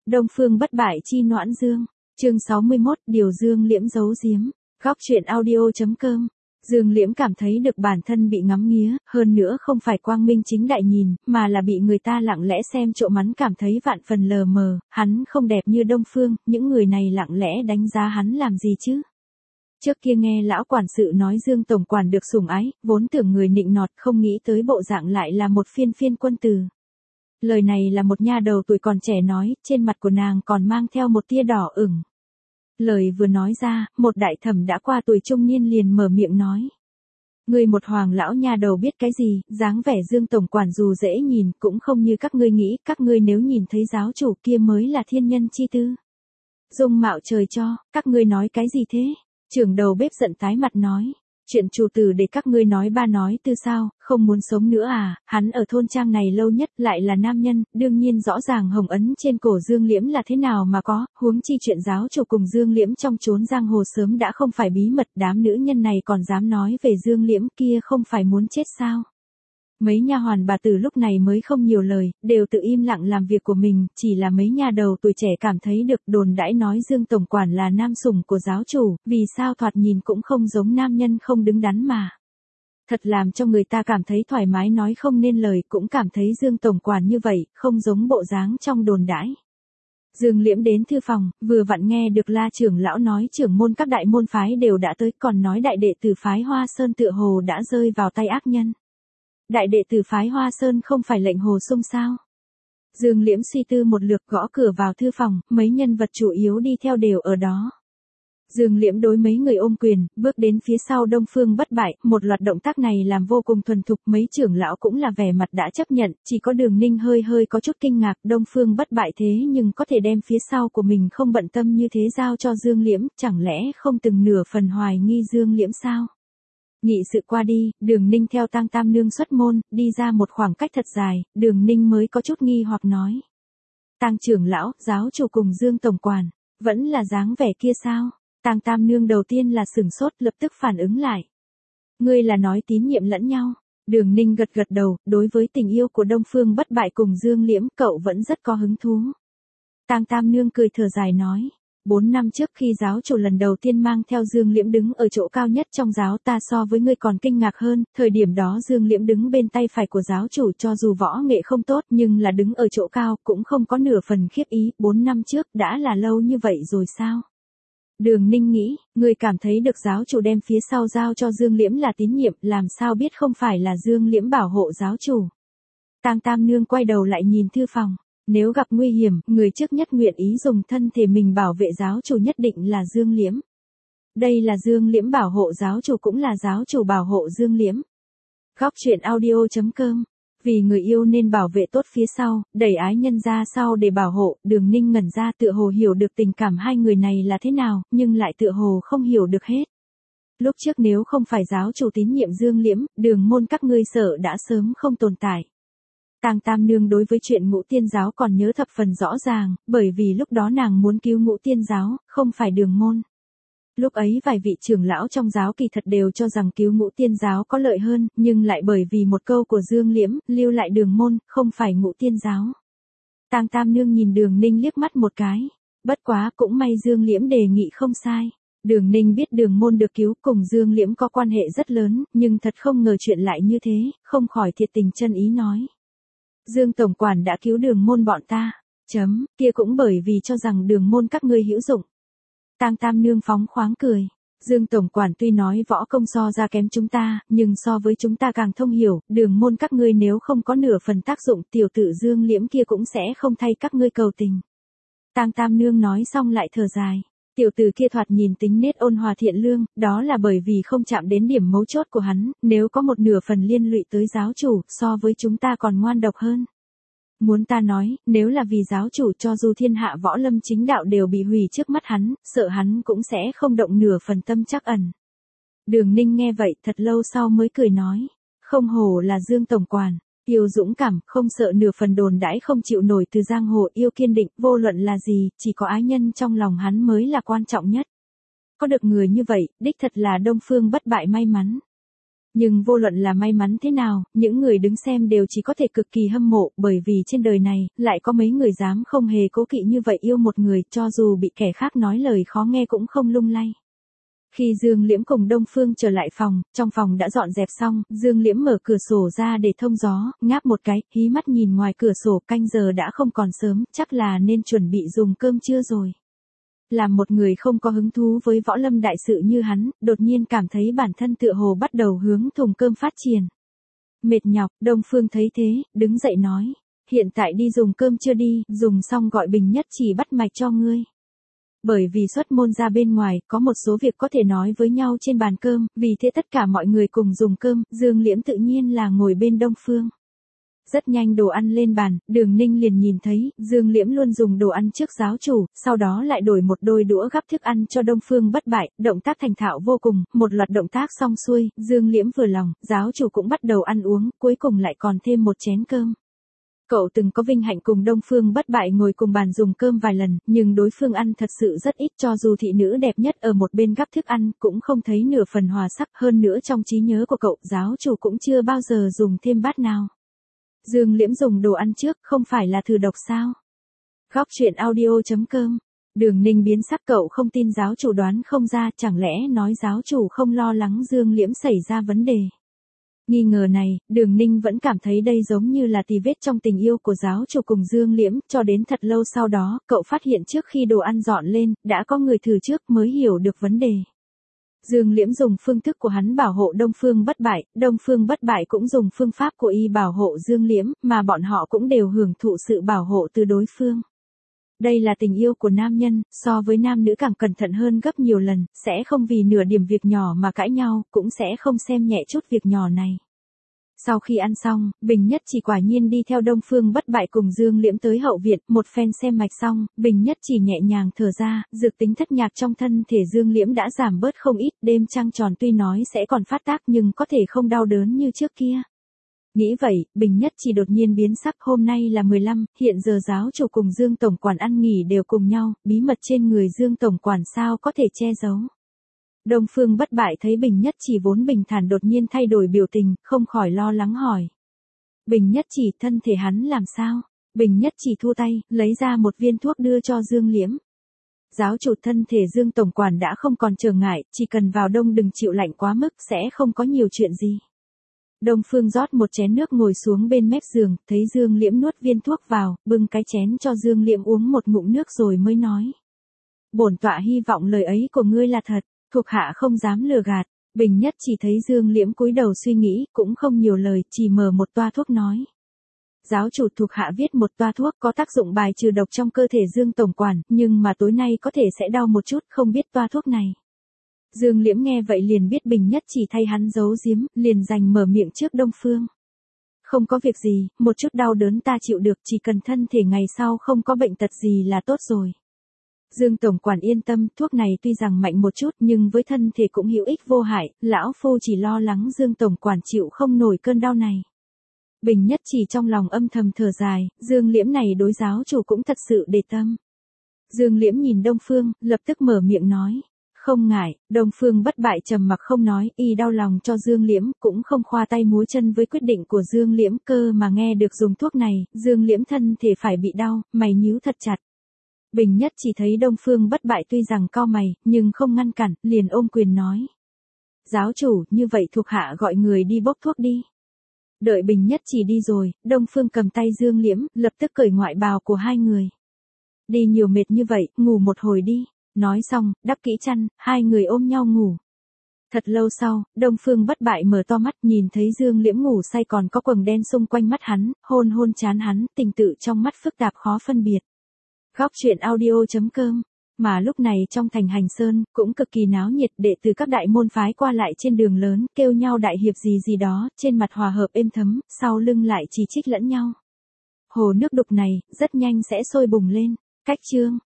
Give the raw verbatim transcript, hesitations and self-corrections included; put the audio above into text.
Đông Phương bất bại chi Noãn Dương, chương sáu mươi mốt, điều Dương Liễm giấu giếm. Góc truyện audio.com. Dương Liễm cảm thấy được bản thân bị ngắm nghía, hơn nữa không phải quang minh chính đại nhìn, mà là bị người ta lặng lẽ xem trộm, hắn cảm thấy vạn phần lờ mờ, hắn không đẹp như Đông Phương, những người này lặng lẽ đánh giá hắn làm gì chứ? Trước kia nghe lão quản sự nói Dương tổng quản được sủng ái, vốn tưởng người nịnh nọt, không nghĩ tới bộ dạng lại là một phiên phiên quân tử. Lời này là một nha đầu tuổi còn trẻ nói, trên mặt của nàng còn mang theo một tia đỏ ửng. Lời vừa nói ra, một đại thẩm đã qua tuổi trung niên liền mở miệng nói. Ngươi một hoàng lão nha đầu biết cái gì, dáng vẻ Dương tổng quản dù dễ nhìn cũng không như các ngươi nghĩ, các ngươi nếu nhìn thấy giáo chủ kia mới là thiên nhân chi tư. Dung mạo trời cho, các ngươi nói cái gì thế? Trưởng đầu bếp giận tái mặt nói. Chuyện chủ tử để các ngươi nói ba nói tư sao, không muốn sống nữa à, hắn ở thôn trang này lâu nhất lại là nam nhân, đương nhiên rõ ràng hồng ấn trên cổ Dương Liễm là thế nào mà có, huống chi chuyện giáo chủ cùng Dương Liễm trong chốn giang hồ sớm đã không phải bí mật, đám nữ nhân này còn dám nói về Dương Liễm kia không phải muốn chết sao. Mấy nha hoàn bà tử lúc này mới không nhiều lời, đều tự im lặng làm việc của mình, chỉ là mấy nha đầu tuổi trẻ cảm thấy được đồn đãi nói Dương tổng quản là nam sủng của giáo chủ, vì sao thoạt nhìn cũng không giống nam nhân không đứng đắn mà. Thật làm cho người ta cảm thấy thoải mái nói không nên lời, cũng cảm thấy Dương tổng quản như vậy, không giống bộ dáng trong đồn đãi. Dương Liễm đến thư phòng, vừa vặn nghe được La trưởng lão nói trưởng môn các đại môn phái đều đã tới, còn nói đại đệ tử phái Hoa Sơn tựa hồ đã rơi vào tay ác nhân. Đại đệ tử phái Hoa Sơn không phải lệnh Hồ Sung sao? Dương Liễm suy tư một lượt gõ cửa vào thư phòng, mấy nhân vật chủ yếu đi theo đều ở đó. Dương Liễm đối mấy người ôm quyền, bước đến phía sau Đông Phương bất bại, một loạt động tác này làm vô cùng thuần thục, mấy trưởng lão cũng là vẻ mặt đã chấp nhận, chỉ có Đường Ninh hơi hơi có chút kinh ngạc, Đông Phương bất bại thế nhưng có thể đem phía sau của mình không bận tâm như thế giao cho Dương Liễm, chẳng lẽ không từng nửa phần hoài nghi Dương Liễm sao? Nghị sự qua đi, Đường Ninh theo Tang Tam Nương xuất môn, đi ra một khoảng cách thật dài, Đường Ninh mới có chút nghi hoặc nói. Tang trưởng lão, giáo chủ cùng Dương tổng quản, vẫn là dáng vẻ kia sao? Tang Tam Nương đầu tiên là sửng sốt, lập tức phản ứng lại. Ngươi là nói tín nhiệm lẫn nhau. Đường Ninh gật gật đầu, đối với tình yêu của Đông Phương bất bại cùng Dương Liễm, cậu vẫn rất có hứng thú. Tang Tam Nương cười thở dài nói. Bốn năm trước khi giáo chủ lần đầu tiên mang theo Dương Liễm đứng ở chỗ cao nhất trong giáo, ta so với ngươi còn kinh ngạc hơn, thời điểm đó Dương Liễm đứng bên tay phải của giáo chủ, cho dù võ nghệ không tốt nhưng là đứng ở chỗ cao, cũng không có nửa phần khiếp ý, bốn năm trước đã là lâu như vậy rồi sao? Đường Ninh nghĩ, ngươi cảm thấy được giáo chủ đem phía sau giao cho Dương Liễm là tín nhiệm, làm sao biết không phải là Dương Liễm bảo hộ giáo chủ? Tang Tam Nương quay đầu lại nhìn thư phòng. Nếu gặp nguy hiểm, người trước nhất nguyện ý dùng thân thể mình bảo vệ giáo chủ nhất định là Dương Liễm. Đây là Dương Liễm bảo hộ giáo chủ cũng là giáo chủ bảo hộ Dương Liễm. Góc truyện audio.com. Vì người yêu nên bảo vệ tốt phía sau, đẩy ái nhân ra sau để bảo hộ, Đường Ninh ngẩn ra tựa hồ hiểu được tình cảm hai người này là thế nào, nhưng lại tựa hồ không hiểu được hết. Lúc trước nếu không phải giáo chủ tín nhiệm Dương Liễm, Đường môn các ngươi sợ đã sớm không tồn tại. Tang Tam Nương đối với chuyện Ngũ Tiên giáo còn nhớ thập phần rõ ràng, bởi vì lúc đó nàng muốn cứu Ngũ Tiên giáo, không phải Đường môn. Lúc ấy vài vị trưởng lão trong giáo kỳ thật đều cho rằng cứu Ngũ Tiên giáo có lợi hơn, nhưng lại bởi vì một câu của Dương Liễm, lưu lại Đường môn, không phải Ngũ Tiên giáo. Tang Tam Nương nhìn Đường Ninh liếc mắt một cái, bất quá cũng may Dương Liễm đề nghị không sai. Đường Ninh biết Đường môn được cứu cùng Dương Liễm có quan hệ rất lớn, nhưng thật không ngờ chuyện lại như thế, không khỏi thiệt tình chân ý nói. Dương tổng quản đã cứu Đường môn bọn ta, chấm, kia cũng bởi vì cho rằng Đường môn các ngươi hữu dụng. Tang Tam Nương phóng khoáng cười, Dương tổng quản tuy nói võ công so ra kém chúng ta, nhưng so với chúng ta càng thông hiểu, Đường môn các ngươi nếu không có nửa phần tác dụng, tiểu tử Dương Liễm kia cũng sẽ không thay các ngươi cầu tình. Tang Tam Nương nói xong lại thở dài. Tiểu tử kia thoạt nhìn tính nết ôn hòa thiện lương, đó là bởi vì không chạm đến điểm mấu chốt của hắn, nếu có một nửa phần liên lụy tới giáo chủ, so với chúng ta còn ngoan độc hơn. Muốn ta nói, nếu là vì giáo chủ cho dù thiên hạ võ lâm chính đạo đều bị hủy trước mắt hắn, sợ hắn cũng sẽ không động nửa phần tâm trắc ẩn. Đường Ninh nghe vậy thật lâu sau mới cười nói, không hổ là Dương tổng quản. Yêu dũng cảm, không sợ nửa phần đồn đãi không chịu nổi từ giang hồ, yêu kiên định, vô luận là gì, chỉ có ái nhân trong lòng hắn mới là quan trọng nhất. Có được người như vậy, đích thật là Đông Phương bất bại may mắn. Nhưng vô luận là may mắn thế nào, những người đứng xem đều chỉ có thể cực kỳ hâm mộ, bởi vì trên đời này, lại có mấy người dám không hề cố kỵ như vậy yêu một người, cho dù bị kẻ khác nói lời khó nghe cũng không lung lay. Khi Dương Liễm cùng Đông Phương trở lại phòng, trong phòng đã dọn dẹp xong, Dương Liễm mở cửa sổ ra để thông gió, ngáp một cái, hí mắt nhìn ngoài cửa sổ, canh giờ đã không còn sớm, chắc là nên chuẩn bị dùng cơm trưa rồi. Làm một người không có hứng thú với võ lâm đại sự như hắn, đột nhiên cảm thấy bản thân tựa hồ bắt đầu hướng thùng cơm phát triển. Mệt nhọc, Đông Phương thấy thế, đứng dậy nói, hiện tại đi dùng cơm chưa đi, dùng xong gọi Bình Nhất Chỉ bắt mạch cho ngươi. Bởi vì xuất môn ra bên ngoài, có một số việc có thể nói với nhau trên bàn cơm, vì thế tất cả mọi người cùng dùng cơm, Dương Liễm tự nhiên là ngồi bên Đông Phương. Rất nhanh đồ ăn lên bàn, Đường Ninh liền nhìn thấy, Dương Liễm luôn dùng đồ ăn trước giáo chủ, sau đó lại đổi một đôi đũa gắp thức ăn cho Đông Phương Bất Bại, động tác thành thạo vô cùng, một loạt động tác xong xuôi, Dương Liễm vừa lòng, giáo chủ cũng bắt đầu ăn uống, cuối cùng lại còn thêm một chén cơm. Cậu từng có vinh hạnh cùng Đông Phương Bất Bại ngồi cùng bàn dùng cơm vài lần, nhưng đối phương ăn thật sự rất ít, cho dù thị nữ đẹp nhất ở một bên gắp thức ăn, cũng không thấy nửa phần hòa sắc, hơn nữa trong trí nhớ của cậu, giáo chủ cũng chưa bao giờ dùng thêm bát nào. Dương Liễm dùng đồ ăn trước, không phải là thử độc sao? Góc truyện audio chấm com. Đường Ninh biến sắc, cậu không tin giáo chủ đoán không ra, chẳng lẽ nói giáo chủ không lo lắng Dương Liễm xảy ra vấn đề. Nghi ngờ này, Đường Ninh vẫn cảm thấy đây giống như là tì vết trong tình yêu của giáo chủ cùng Dương Liễm, cho đến thật lâu sau đó, cậu phát hiện trước khi đồ ăn dọn lên, đã có người thử trước mới hiểu được vấn đề. Dương Liễm dùng phương thức của hắn bảo hộ Đông Phương Bất Bại, Đông Phương Bất Bại cũng dùng phương pháp của y bảo hộ Dương Liễm, mà bọn họ cũng đều hưởng thụ sự bảo hộ từ đối phương. Đây là tình yêu của nam nhân, so với nam nữ càng cẩn thận hơn gấp nhiều lần, sẽ không vì nửa điểm việc nhỏ mà cãi nhau, cũng sẽ không xem nhẹ chút việc nhỏ này. Sau khi ăn xong, Bình Nhất Chỉ quả nhiên đi theo Đông Phương Bất Bại cùng Dương Liễm tới hậu viện, một phen xem mạch xong, Bình Nhất Chỉ nhẹ nhàng thở ra, dược tính thất nhạc trong thân thể Dương Liễm đã giảm bớt không ít, đêm trăng tròn tuy nói sẽ còn phát tác nhưng có thể không đau đớn như trước kia. Nghĩ vậy, Bình Nhất Chỉ đột nhiên biến sắc, hôm nay là mười lăm, hiện giờ giáo chủ cùng Dương Tổng Quản ăn nghỉ đều cùng nhau, bí mật trên người Dương Tổng Quản sao có thể che giấu. Đông Phương Bất Bại thấy Bình Nhất Chỉ vốn bình thản đột nhiên thay đổi biểu tình, không khỏi lo lắng hỏi. Bình Nhất Chỉ, thân thể hắn làm sao? Bình Nhất Chỉ thu tay, lấy ra một viên thuốc đưa cho Dương Liễm. Giáo chủ, thân thể Dương Tổng Quản đã không còn trở ngại, chỉ cần vào đông đừng chịu lạnh quá mức, sẽ không có nhiều chuyện gì. Đông Phương rót một chén nước ngồi xuống bên mép giường, thấy Dương Liễm nuốt viên thuốc vào, bưng cái chén cho Dương Liễm uống một ngụm nước rồi mới nói. Bổn tọa hy vọng lời ấy của ngươi là thật, thuộc hạ không dám lừa gạt. Bình Nhất Chỉ thấy Dương Liễm cúi đầu suy nghĩ, cũng không nhiều lời, chỉ mở một toa thuốc nói. Giáo chủ, thuộc hạ viết một toa thuốc có tác dụng bài trừ độc trong cơ thể Dương Tổng Quản, nhưng mà tối nay có thể sẽ đau một chút, không biết toa thuốc này. Dương Liễm nghe vậy liền biết Bình Nhất Chỉ thay hắn giấu giếm, liền giành mở miệng trước Đông Phương. Không có việc gì, một chút đau đớn ta chịu được, chỉ cần thân thể ngày sau không có bệnh tật gì là tốt rồi. Dương Tổng Quản yên tâm, thuốc này tuy rằng mạnh một chút nhưng với thân thể cũng hữu ích vô hại, lão phu chỉ lo lắng Dương Tổng Quản chịu không nổi cơn đau này. Bình Nhất Chỉ trong lòng âm thầm thở dài, Dương Liễm này đối giáo chủ cũng thật sự để tâm. Dương Liễm nhìn Đông Phương, lập tức mở miệng nói. Không ngại, Đông Phương Bất Bại trầm mặc không nói, y đau lòng cho Dương Liễm, cũng không khoa tay múa chân với quyết định của Dương Liễm, cơ mà nghe được dùng thuốc này, Dương Liễm thân thể phải bị đau, mày nhíu thật chặt. Bình Nhất Chỉ thấy Đông Phương Bất Bại tuy rằng cau mày, nhưng không ngăn cản, liền ôm quyền nói. Giáo chủ, như vậy thuộc hạ gọi người đi bốc thuốc đi. Đợi Bình Nhất Chỉ đi rồi, Đông Phương cầm tay Dương Liễm, lập tức cởi ngoại bào của hai người. Đi nhiều mệt như vậy, ngủ một hồi đi. Nói xong, đắp kỹ chăn, hai người ôm nhau ngủ. Thật lâu sau, Đông Phương Bất Bại mở to mắt, nhìn thấy Dương Liễm ngủ say còn có quầng đen xung quanh mắt hắn, hôn hôn trán hắn, tình tự trong mắt phức tạp khó phân biệt. Góc truyện audio chấm com. Mà lúc này trong thành Hành Sơn, cũng cực kỳ náo nhiệt, đệ tử các đại môn phái qua lại trên đường lớn, kêu nhau đại hiệp gì gì đó, trên mặt hòa hợp êm thấm, sau lưng lại chỉ trích lẫn nhau. Hồ nước đục này, rất nhanh sẽ sôi bùng lên. Cách chương.